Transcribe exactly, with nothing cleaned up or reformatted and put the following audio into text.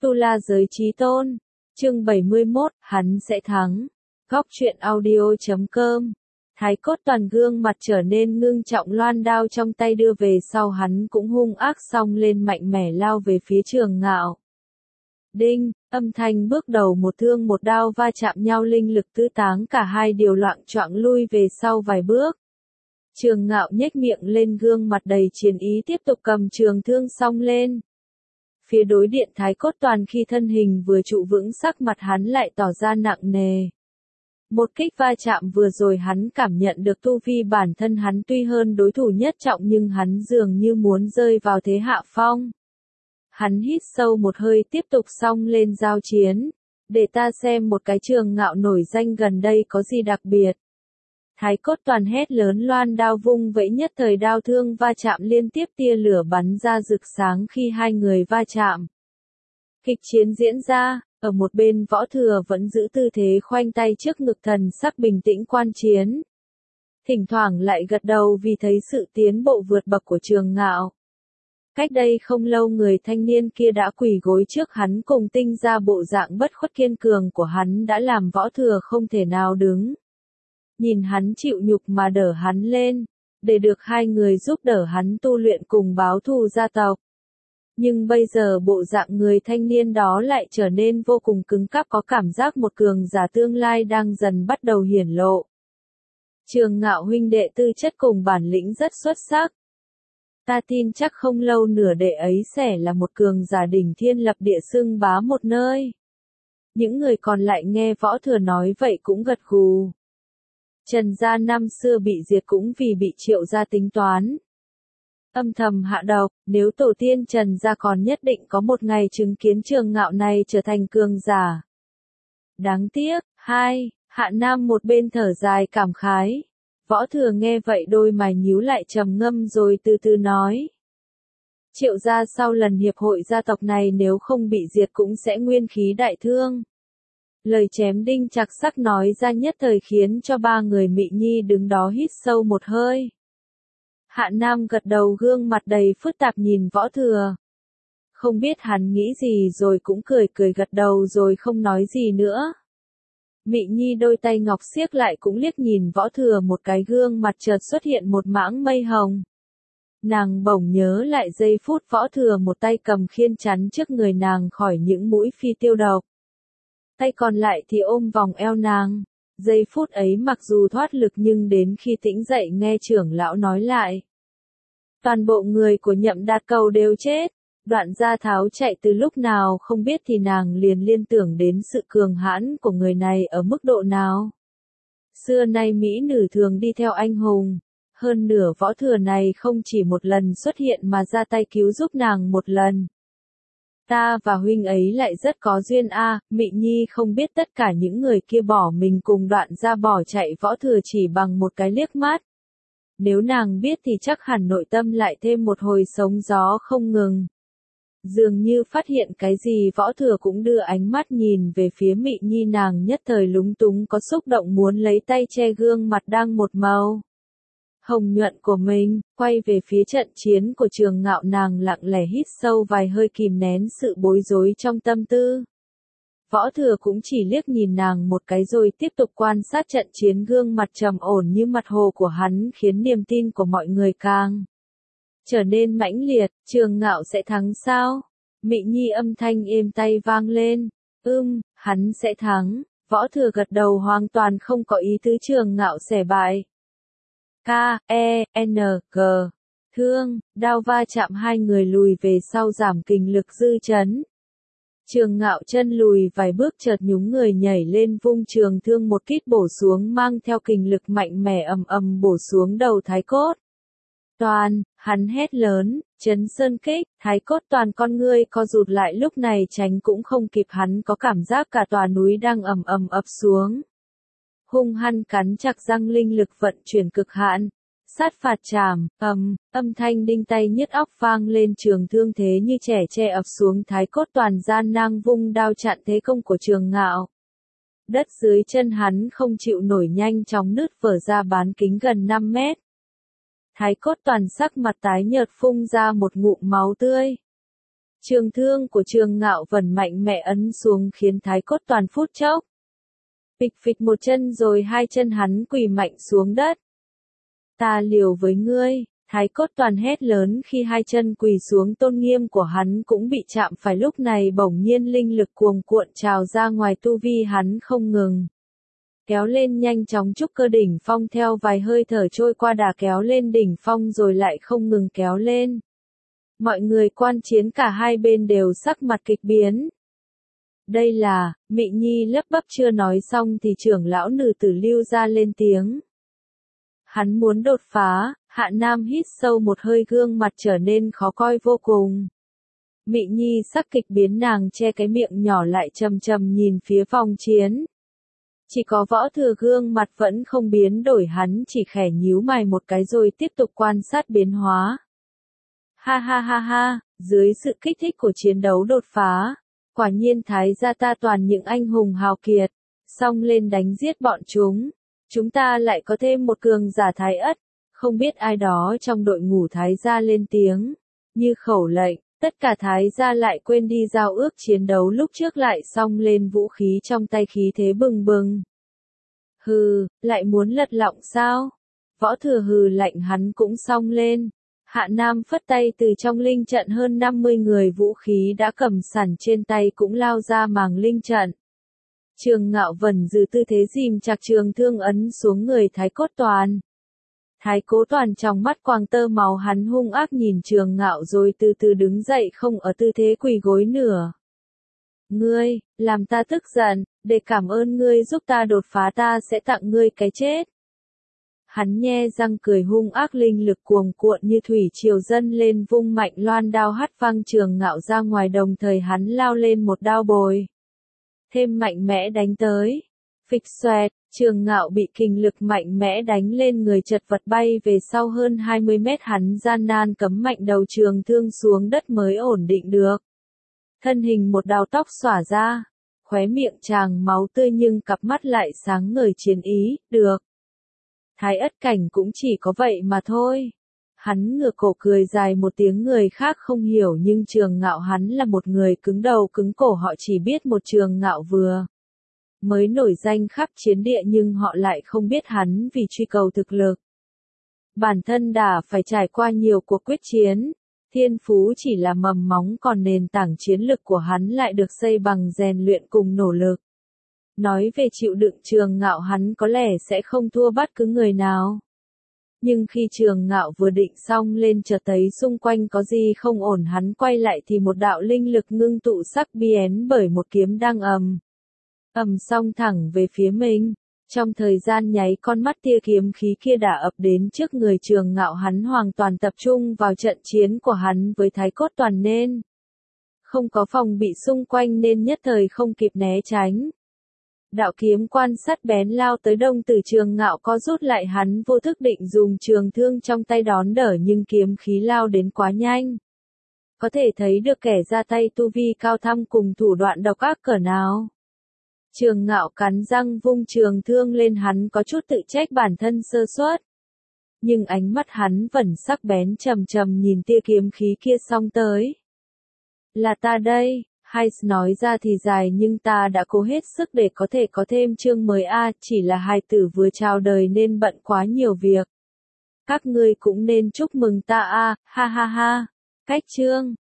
Tu La Giới Chí Tôn, chương bảy mươi mốt, hắn sẽ thắng. Góc truyện audio chấm com. Thái Cốt Toàn gương mặt trở nên ngưng trọng, loan đao trong tay đưa về sau, hắn cũng hung ác xông lên, mạnh mẽ lao về phía Trường Ngạo. Đinh, âm thanh bước đầu một thương một đao va chạm nhau, linh lực tứ táng, cả hai đều loạng choạng lui về sau vài bước. Trường Ngạo nhếch miệng lên, gương mặt đầy chiến ý, tiếp tục cầm trường thương xông lên. Phía đối điện Thái Cốt Toàn khi thân hình vừa trụ vững, sắc mặt hắn lại tỏ ra nặng nề. Một kích va chạm vừa rồi hắn cảm nhận được tu vi bản thân hắn tuy hơn đối thủ nhất trọng, nhưng hắn dường như muốn rơi vào thế hạ phong. Hắn hít sâu một hơi, tiếp tục xông lên giao chiến. Để ta xem một cái Trường Ngạo nổi danh gần đây có gì đặc biệt. Thái Cốt Toàn hét lớn, loan đao vung vẫy, nhất thời đao thương va chạm liên tiếp, tia lửa bắn ra rực sáng khi hai người va chạm. Kịch chiến diễn ra, ở một bên Võ Thừa vẫn giữ tư thế khoanh tay trước ngực, thần sắc bình tĩnh quan chiến. Thỉnh thoảng lại gật đầu vì thấy sự tiến bộ vượt bậc của Trường Ngạo. Cách đây không lâu, người thanh niên kia đã quỳ gối trước hắn, cùng tinh ra bộ dạng bất khuất kiên cường của hắn đã làm Võ Thừa không thể nào đứng. Nhìn hắn chịu nhục mà đỡ hắn lên, để được hai người giúp đỡ hắn tu luyện cùng báo thù gia tộc. Nhưng bây giờ bộ dạng người thanh niên đó lại trở nên vô cùng cứng cáp, có cảm giác một cường giả tương lai đang dần bắt đầu hiển lộ. Trường Ngạo huynh đệ tư chất cùng bản lĩnh rất xuất sắc. Ta tin chắc không lâu nữa đệ ấy sẽ là một cường giả đỉnh thiên lập địa, xưng bá một nơi. Những người còn lại nghe Võ Thừa nói vậy cũng gật gù. Trần gia năm xưa bị diệt cũng vì bị Triệu gia tính toán. Âm thầm hạ độc, nếu tổ tiên Trần gia còn nhất định có một ngày chứng kiến Trường Ngạo này trở thành cường giả. Đáng tiếc, hai, Hạ Nam một bên thở dài cảm khái. Võ Thừa nghe vậy đôi mày nhíu lại, trầm ngâm rồi từ từ nói. Triệu gia sau lần hiệp hội gia tộc này nếu không bị diệt cũng sẽ nguyên khí đại thương. Lời chém đinh chặt sắc nói ra nhất thời khiến cho ba người Mị Nhi đứng đó hít sâu một hơi. Hạ Nam gật đầu, gương mặt đầy phức tạp nhìn Võ Thừa. Không biết hắn nghĩ gì rồi cũng cười cười gật đầu rồi không nói gì nữa. Mị Nhi đôi tay ngọc siết lại cũng liếc nhìn Võ Thừa một cái, gương mặt chợt xuất hiện một mảng mây hồng. Nàng bỗng nhớ lại giây phút Võ Thừa một tay cầm khiên chắn trước người nàng khỏi những mũi phi tiêu độc. Tay còn lại thì ôm vòng eo nàng. Giây phút ấy mặc dù thoát lực nhưng đến khi tỉnh dậy nghe trưởng lão nói lại. Toàn bộ người của Nhậm Đạt Cầu đều chết. Đoạn Gia Tháo chạy từ lúc nào không biết thì nàng liền liên tưởng đến sự cường hãn của người này ở mức độ nào. Xưa nay mỹ nữ thường đi theo anh hùng. Hơn nửa Võ Thừa này không chỉ một lần xuất hiện mà ra tay cứu giúp nàng một lần. Ta và huynh ấy lại rất có duyên a. À, Mị Nhi không biết tất cả những người kia bỏ mình cùng Đoạn Gia bỏ chạy Võ Thừa chỉ bằng một cái liếc mắt. Nếu nàng biết thì chắc hẳn nội tâm lại thêm một hồi sóng gió không ngừng. Dường như phát hiện cái gì, Võ Thừa cũng đưa ánh mắt nhìn về phía Mị Nhi, nàng nhất thời lúng túng, có xúc động muốn lấy tay che gương mặt đang một màu hồng nhuận của mình, quay về phía trận chiến của Trường Ngạo, nàng lặng lẽ hít sâu vài hơi kìm nén sự bối rối trong tâm tư. Võ Thừa cũng chỉ liếc nhìn nàng một cái rồi tiếp tục quan sát trận chiến, gương mặt trầm ổn như mặt hồ của hắn khiến niềm tin của mọi người càng trở nên mãnh liệt. Trường Ngạo sẽ thắng sao? Mị Nhi âm thanh êm tai vang lên. Ưm, hắn sẽ thắng. Võ Thừa gật đầu, hoàn toàn không có ý tứ Trường Ngạo sẽ bại. K, E, N, G. Thương, đao va chạm, hai người lùi về sau giảm kinh lực dư chấn. Trường Ngạo chân lùi vài bước, chợt nhúng người nhảy lên vung trường thương một kích bổ xuống, mang theo kinh lực mạnh mẽ ầm ầm bổ xuống đầu Thái Cốt Toàn. Hắn hét lớn, chấn sơn kích. Thái Cốt Toàn con ngươi co rụt lại, lúc này tránh cũng không kịp, hắn có cảm giác cả tòa núi đang ầm ầm ập xuống. Hung hăng cắn chặt răng, linh lực vận chuyển cực hạn. Sát phạt chảm, ầm, âm thanh đinh tai nhức óc vang lên, trường thương thế như trẻ tre ập xuống, Thái Cốt Toàn gian nan vung đao chặn thế công của Trường Ngạo. Đất dưới chân hắn không chịu nổi, nhanh chóng nứt vỡ ra, bán kính gần năm mét. Thái Cốt Toàn sắc mặt tái nhợt, phun ra một ngụm máu tươi. Trường thương của Trường Ngạo Vân mạnh mẽ ấn xuống khiến Thái Cốt Toàn phút chốc. Phịch phịch một chân rồi hai chân hắn quỳ mạnh xuống đất. Ta liều với ngươi, Thái Cốt Toàn hét lớn khi hai chân quỳ xuống, tôn nghiêm của hắn cũng bị chạm phải. Lúc này bỗng nhiên linh lực cuồn cuộn trào ra ngoài, tu vi hắn không ngừng kéo lên nhanh chóng, trúc cơ đỉnh phong theo vài hơi thở trôi qua đã kéo lên đỉnh phong rồi lại không ngừng kéo lên. Mọi người quan chiến cả hai bên đều sắc mặt kịch biến. Đây là, Mị Nhi lấp bấp chưa nói xong thì trưởng lão Nữ Tử Lưu ra lên tiếng. Hắn muốn đột phá. Hạ Nam hít sâu một hơi, gương mặt trở nên khó coi vô cùng. Mị Nhi sắc kịch biến, nàng che cái miệng nhỏ lại trầm trầm nhìn phía vòng chiến. Chỉ có Võ Thừa gương mặt vẫn không biến đổi, hắn chỉ khẽ nhíu mày một cái rồi tiếp tục quan sát biến hóa. Ha ha ha ha, dưới sự kích thích của chiến đấu đột phá, quả nhiên Thái gia ta toàn những anh hùng hào kiệt, xông lên đánh giết bọn chúng. Chúng ta lại có thêm một cường giả Thái Ất. Không biết ai đó trong đội ngũ Thái gia lên tiếng, như khẩu lệnh, tất cả Thái gia lại quên đi giao ước chiến đấu lúc trước, lại xông lên, vũ khí trong tay khí thế bừng bừng. Hừ, lại muốn lật lọng sao? Võ Thừa hừ lạnh, hắn cũng xông lên. Hạ Nam phất tay, từ trong linh trận hơn năm mươi người vũ khí đã cầm sẵn trên tay cũng lao ra màng linh trận. Trường Ngạo Vân giữ tư thế dìm chặt trường thương ấn xuống người Thái Cốt Toàn. Thái Cố Toàn trong mắt quang tơ máu, hắn hung ác nhìn Trường Ngạo rồi từ từ đứng dậy, không ở tư thế quỳ gối nữa. Ngươi, làm ta tức giận, để cảm ơn ngươi giúp ta đột phá, ta sẽ tặng ngươi cái chết. Hắn nhe răng cười hung ác, linh lực cuồn cuộn như thủy triều dâng lên, vung mạnh loan đao hất văng Trường Ngạo ra ngoài, đồng thời hắn lao lên một đao bồi thêm mạnh mẽ đánh tới. Phịch xoẹt, Trường Ngạo bị kình lực mạnh mẽ đánh lên người, chật vật bay về sau hơn hai mươi mét, hắn gian nan cắm mạnh đầu trường thương xuống đất mới ổn định được. Thân hình một đao tóc xõa ra, khóe miệng tràn máu tươi nhưng cặp mắt lại sáng ngời chiến ý, được. Thái Ất cảnh cũng chỉ có vậy mà thôi. Hắn ngửa cổ cười dài một tiếng, người khác không hiểu nhưng Trường Ngạo hắn là một người cứng đầu cứng cổ, họ chỉ biết một Trường Ngạo vừa mới nổi danh khắp chiến địa nhưng họ lại không biết hắn vì truy cầu thực lực. Bản thân đã phải trải qua nhiều cuộc quyết chiến, thiên phú chỉ là mầm móng, còn nền tảng chiến lực của hắn lại được xây bằng rèn luyện cùng nỗ lực. Nói về chịu đựng, Trường Ngạo hắn có lẽ sẽ không thua bất cứ người nào. Nhưng khi Trường Ngạo vừa định xong lên, chợt thấy xung quanh có gì không ổn, hắn quay lại thì một đạo linh lực ngưng tụ sắc bén bởi một kiếm đang ầm ầm xông thẳng về phía mình. Trong thời gian nháy, con mắt tia kiếm khí kia đã ập đến trước người Trường Ngạo, hắn hoàn toàn tập trung vào trận chiến của hắn với Thái Cốt Toàn nên không có phòng bị xung quanh nên nhất thời không kịp né tránh. Đạo kiếm quan sắt bén lao tới, đông tử Trường Ngạo co rút lại, hắn vô thức định dùng trường thương trong tay đón đỡ nhưng kiếm khí lao đến quá nhanh. Có thể thấy được kẻ ra tay tu vi cao thâm cùng thủ đoạn độc ác cỡ nào. Trường Ngạo cắn răng vung trường thương lên, hắn có chút tự trách bản thân sơ suất. Nhưng ánh mắt hắn vẫn sắc bén trầm trầm nhìn tia kiếm khí kia xông tới. Là ta đây. Hayes nói ra thì dài nhưng ta đã cố hết sức để có thể có thêm chương mới a, à, chỉ là hài tử vừa chào đời nên bận quá nhiều việc. Các ngươi cũng nên chúc mừng ta a, à, ha ha ha. Cách chương